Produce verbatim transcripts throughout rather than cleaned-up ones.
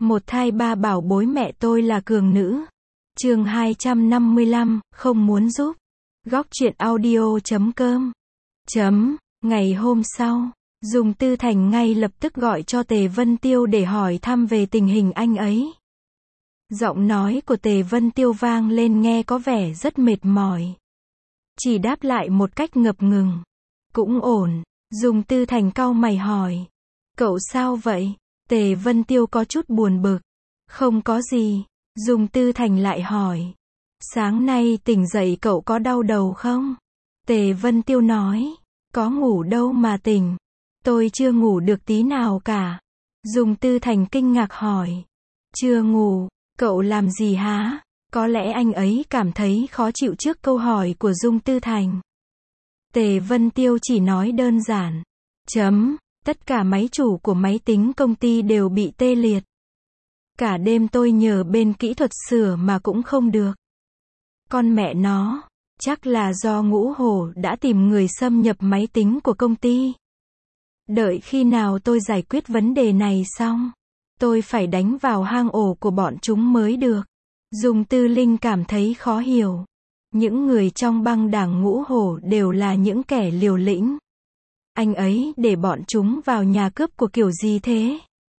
Một thai ba bảo bối mẹ tôi là cường nữ. Chương hai trăm năm mươi lăm, không muốn giúp. Góc truyện audio chấm com. Chấm, ngày hôm sau, Dung Tư Thành ngay lập tức gọi cho Tề Vân Tiêu để hỏi thăm về tình hình anh ấy. Giọng nói của Tề Vân Tiêu vang lên nghe có vẻ rất mệt mỏi. Chỉ đáp lại một cách ngập ngừng. Cũng ổn. Dung Tư Thành cau mày hỏi. Cậu sao vậy? Tề Vân Tiêu có chút buồn bực. Không có gì. Dung Tư Thành lại hỏi. Sáng nay tỉnh dậy cậu có đau đầu không? Tề Vân Tiêu nói. Có ngủ đâu mà tỉnh. Tôi chưa ngủ được tí nào cả. Dung Tư Thành kinh ngạc hỏi. Chưa ngủ, cậu làm gì hả? Có lẽ anh ấy cảm thấy khó chịu trước câu hỏi của Dung Tư Thành. Tề Vân Tiêu chỉ nói đơn giản. Chấm, tất cả máy chủ của máy tính công ty đều bị tê liệt. Cả đêm tôi nhờ bên kỹ thuật sửa mà cũng không được. Con mẹ nó, chắc là do Ngũ Hổ đã tìm người xâm nhập máy tính của công ty. Đợi khi nào tôi giải quyết vấn đề này xong, tôi phải đánh vào hang ổ của bọn chúng mới được. Dung Tư Linh cảm thấy khó hiểu. Những người trong băng đảng Ngũ Hổ đều là những kẻ liều lĩnh. Anh ấy để bọn chúng vào nhà cướp của kiểu gì thế?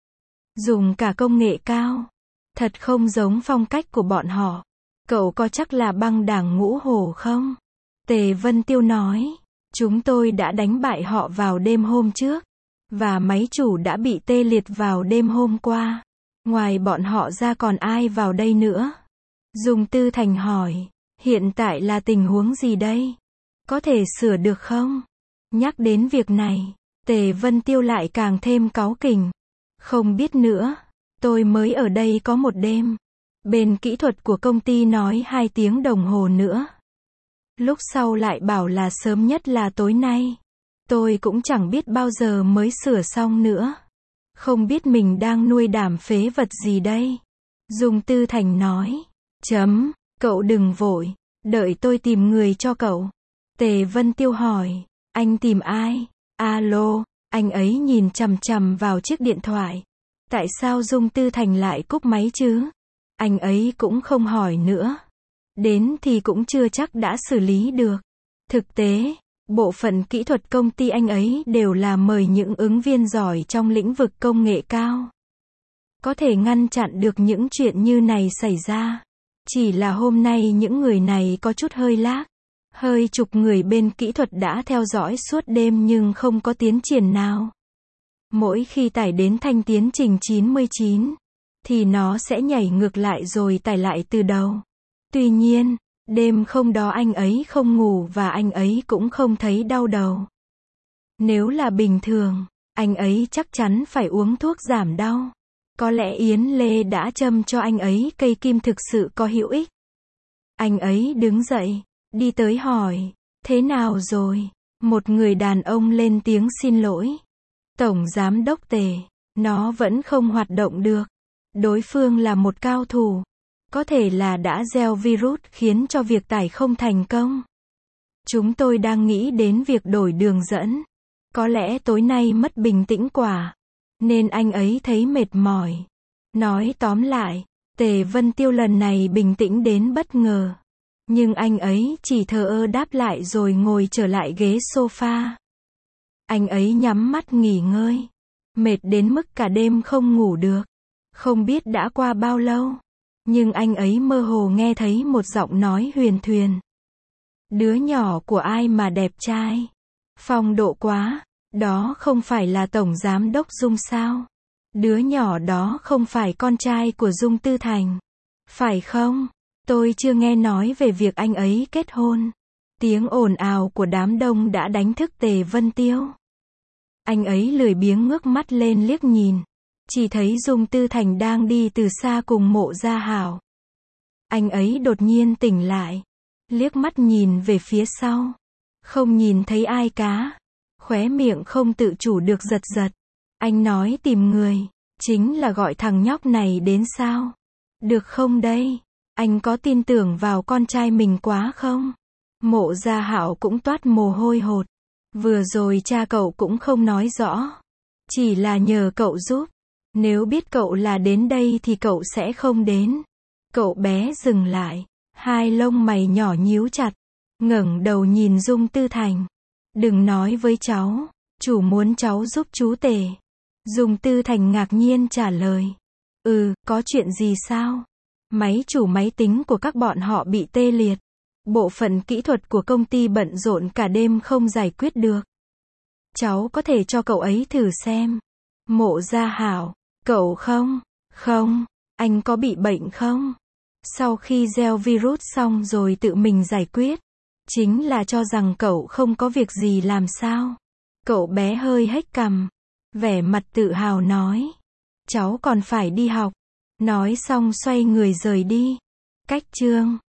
Dùng cả công nghệ cao. Thật không giống phong cách của bọn họ. Cậu có chắc là băng đảng Ngũ Hổ không? Tề Vân Tiêu nói. Chúng tôi đã đánh bại họ vào đêm hôm trước. Và máy chủ đã bị tê liệt vào đêm hôm qua. Ngoài bọn họ ra còn ai vào đây nữa? Dung Tư Thành hỏi. Hiện tại là tình huống gì đây? Có thể sửa được không? Nhắc đến việc này, Tề Vân Tiêu lại càng thêm cáu kỉnh. Không biết nữa. Tôi mới ở đây có một đêm. Bên kỹ thuật của công ty nói hai tiếng đồng hồ nữa. Lúc sau lại bảo là sớm nhất là tối nay. Tôi cũng chẳng biết bao giờ mới sửa xong nữa. Không biết mình đang nuôi đám phế vật gì đây. Dung Tư Thành nói. Chấm, cậu đừng vội. Đợi tôi tìm người cho cậu. Tề Vân Tiêu hỏi. Anh tìm ai? Alo, anh ấy nhìn chằm chằm vào chiếc điện thoại. Tại sao Dung Tư Thành lại cúp máy chứ? Anh ấy cũng không hỏi nữa. Đến thì cũng chưa chắc đã xử lý được. Thực tế, bộ phận kỹ thuật công ty anh ấy đều là mời những ứng viên giỏi trong lĩnh vực công nghệ cao. Có thể ngăn chặn được những chuyện như này xảy ra. Chỉ là hôm nay những người này có chút hơi lag. Hơi chục người bên kỹ thuật đã theo dõi suốt đêm nhưng không có tiến triển nào. Mỗi khi tải đến thanh tiến trình chín mươi chín, thì nó sẽ nhảy ngược lại rồi tải lại từ đầu. Tuy nhiên, đêm hôm đó anh ấy không ngủ và anh ấy cũng không thấy đau đầu. Nếu là bình thường, anh ấy chắc chắn phải uống thuốc giảm đau. Có lẽ Yến Lê đã châm cho anh ấy cây kim thực sự có hữu ích. Anh ấy đứng dậy, đi tới hỏi, thế nào rồi? Một người đàn ông lên tiếng xin lỗi. Tổng giám đốc Tề, nó vẫn không hoạt động được. Đối phương là một cao thủ. Có thể là đã gieo virus khiến cho việc tải không thành công. Chúng tôi đang nghĩ đến việc đổi đường dẫn. Có lẽ tối nay mất bình tĩnh quả. Nên anh ấy thấy mệt mỏi. Nói tóm lại, Tề Vân Tiêu lần này bình tĩnh đến bất ngờ. Nhưng anh ấy chỉ thờ ơ đáp lại rồi ngồi trở lại ghế sofa. Anh ấy nhắm mắt nghỉ ngơi. Mệt đến mức cả đêm không ngủ được. Không biết đã qua bao lâu. Nhưng anh ấy mơ hồ nghe thấy một giọng nói huyền thuyền. Đứa nhỏ của ai mà đẹp trai. Phong độ quá. Đó không phải là Tổng Giám đốc Dung sao? Đứa nhỏ đó không phải con trai của Dung Tư Thành. Phải không? Tôi chưa nghe nói về việc anh ấy kết hôn. Tiếng ồn ào của đám đông đã đánh thức Tề Vân Tiêu. Anh ấy lười biếng ngước mắt lên liếc nhìn. Chỉ thấy Dung Tư Thành đang đi từ xa cùng Mộ Gia Hảo. Anh ấy đột nhiên tỉnh lại. Liếc mắt nhìn về phía sau. Không nhìn thấy ai cả. Khóe miệng không tự chủ được giật giật. Anh nói tìm người. Chính là gọi thằng nhóc này đến sao? Được không đây? Anh có tin tưởng vào con trai mình quá không? Mộ Gia Hảo cũng toát mồ hôi hột. Vừa rồi cha cậu cũng không nói rõ. Chỉ là nhờ cậu giúp. Nếu biết cậu là đến đây thì cậu sẽ không đến. Cậu bé dừng lại. Hai lông mày nhỏ nhíu chặt. Ngẩng đầu nhìn Dung Tư Thành. Đừng nói với cháu. Chủ muốn cháu giúp chú Tề. Dung Tư Thành ngạc nhiên trả lời. Ừ, có chuyện gì sao? Máy chủ máy tính của các bọn họ bị tê liệt. Bộ phận kỹ thuật của công ty bận rộn cả đêm không giải quyết được. Cháu có thể cho cậu ấy thử xem. Mộ Gia Hảo. Cậu không? Không. Anh có bị bệnh không? Sau khi gieo virus xong rồi tự mình giải quyết. Chính là cho rằng cậu không có việc gì làm sao? Cậu bé hơi hếch cằm. Vẻ mặt tự hào nói. Cháu còn phải đi học. Nói xong xoay người rời đi. Cách chương